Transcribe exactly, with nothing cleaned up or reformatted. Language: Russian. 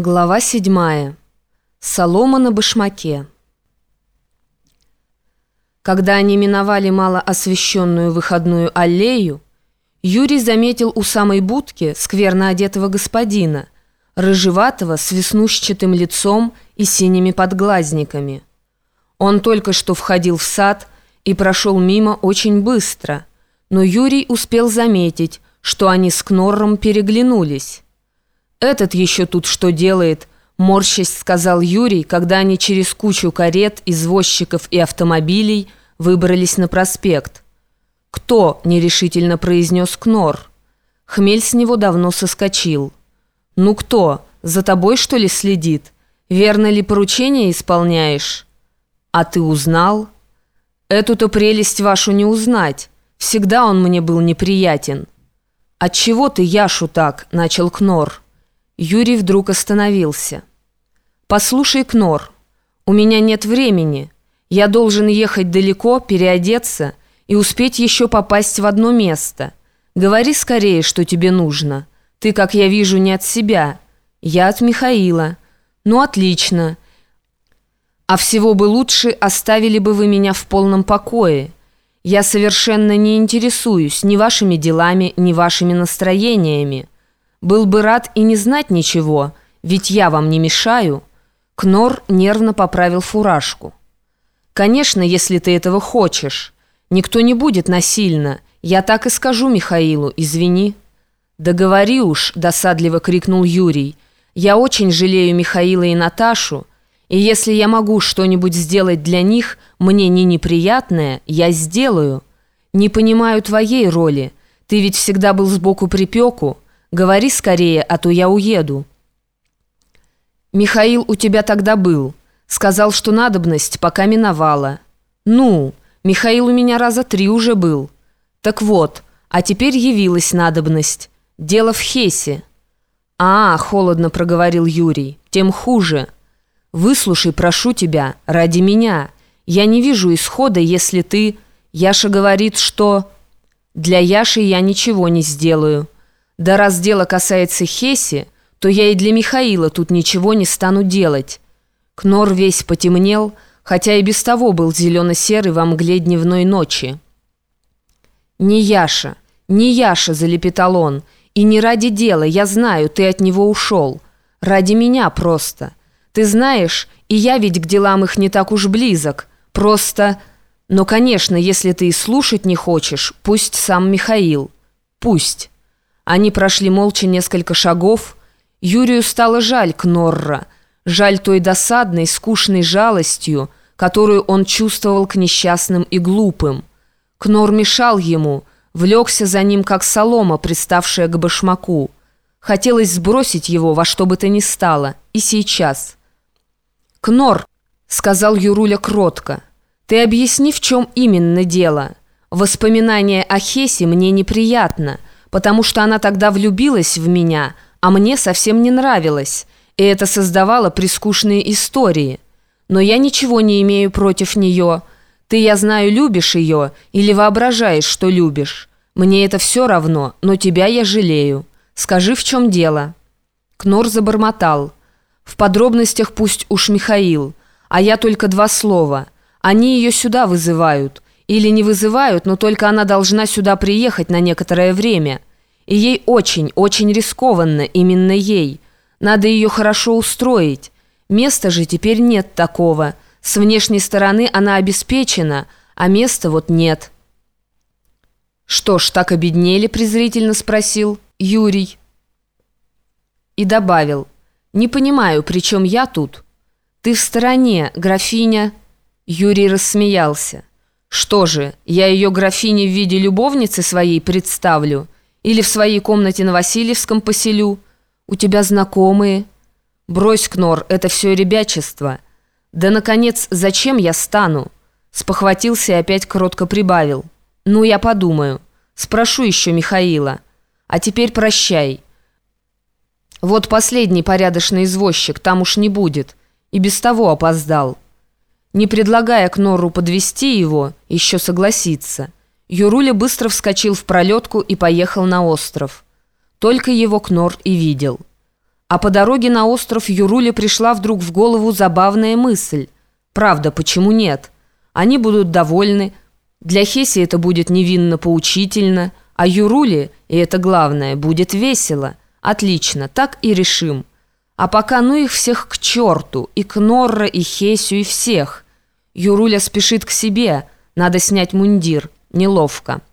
Глава седьмая. Солома на башмаке. Когда они миновали малоосвещенную выходную аллею, Юрий заметил у самой будки скверно одетого господина, рыжеватого, с веснушчатым лицом и синими подглазниками. Он только что входил в сад и прошел мимо очень быстро, но Юрий успел заметить, что они с Кнорром переглянулись. «Этот еще тут что делает?» – морщась сказал Юрий, когда они через кучу карет, извозчиков и автомобилей выбрались на проспект. «Кто?» – нерешительно произнес Кнорр. Хмель с него давно соскочил. «Ну кто? За тобой, что ли, следит? Верно ли поручение исполняешь?» «А ты узнал?» «Эту-то прелесть вашу не узнать. Всегда он мне был неприятен». «Отчего ты Яшу так?» – начал Кнорр. Юрий вдруг остановился. «Послушай, Кнорр, у меня нет времени. Я должен ехать далеко, переодеться и успеть еще попасть в одно место. Говори скорее, что тебе нужно. Ты, как я вижу, не от себя. Я от Михаила. Ну, отлично. А всего бы лучше оставили бы вы меня в полном покое. Я совершенно не интересуюсь ни вашими делами, ни вашими настроениями. Был бы рад и не знать ничего, ведь я вам не мешаю». Кнорр нервно поправил фуражку. «Конечно, если ты этого хочешь. Никто не будет насильно. Я так и скажу Михаилу, извини». «Да говори уж», — досадливо крикнул Юрий. «Я очень жалею Михаила и Наташу, и если я могу что-нибудь сделать для них, мне не неприятное, я сделаю. Не понимаю твоей роли. Ты ведь всегда был сбоку припеку. Говори скорее, а то я уеду». «Михаил у тебя тогда был. Сказал, что надобность пока миновала». «Ну, Михаил у меня раза три уже был». «Так вот, а теперь явилась надобность. Дело в Хесе». «А, — холодно проговорил Юрий, — тем хуже. Выслушай, прошу тебя, ради меня. Я не вижу исхода, если ты... Яша говорит, что... Для Яши я ничего не сделаю. Да раз дело касается Хеси, то я и для Михаила тут ничего не стану делать». Кнорр весь потемнел, хотя и без того был зелено-серый во мгле дневной ночи. «Не Яша, не Яша», — залепетал он, — «и не ради дела, я знаю, ты от него ушел. Ради меня просто. Ты знаешь, и я ведь к делам их не так уж близок. Просто... Но, конечно, если ты и слушать не хочешь, пусть сам Михаил. Пусть». Они прошли молча несколько шагов. Юрию стало жаль Кнорра, жаль той досадной, скучной жалостью, которую он чувствовал к несчастным и глупым. Кнорр мешал ему, влекся за ним, как солома, приставшая к башмаку. Хотелось сбросить его во что бы то ни стало, и сейчас. «Кнорр», — сказал Юруля кротко, — «ты объясни, в чем именно дело. Воспоминание о Хесе мне неприятно, потому что она тогда влюбилась в меня, а мне совсем не нравилось, и это создавало прискучные истории. Но я ничего не имею против нее. Ты, я знаю, любишь ее или воображаешь, что любишь. Мне это все равно, но тебя я жалею. Скажи, в чем дело?» Кнорр забормотал. «В подробностях пусть уж Михаил, а я только два слова. Они ее сюда вызывают». Или не вызывают, но только она должна сюда приехать на некоторое время. И ей очень, очень рискованно, именно ей. Надо ее хорошо устроить. Места же теперь нет такого. С внешней стороны она обеспечена, а места вот нет». «Что ж, так обеднели?» – презрительно спросил Юрий. И добавил: «Не понимаю, при чем я тут? Ты в стороне, графиня...» Юрий рассмеялся. «Что же, я ее графине в виде любовницы своей представлю? Или в своей комнате на Васильевском поселю? У тебя знакомые?» «Брось, Кнорр, это все ребячество. Да, наконец, зачем я стану?» Спохватился и опять кротко прибавил. «Ну, я подумаю. Спрошу еще Михаила. А теперь прощай. Вот последний порядочный извозчик, там уж не будет. И без того опоздал». Не предлагая Кнорру подвести его, еще согласиться, Юруля быстро вскочил в пролетку и поехал на остров. Только его Кнорр и видел. А по дороге на остров Юруле пришла вдруг в голову забавная мысль. Правда, почему нет? Они будут довольны. Для Хеси это будет невинно-поучительно, а Юруле, и это главное, будет весело. Отлично, так и решим. А пока ну их всех к черту, и Кнорра, и Хесю, и всех. Юруля спешит к себе, надо снять мундир, неловко.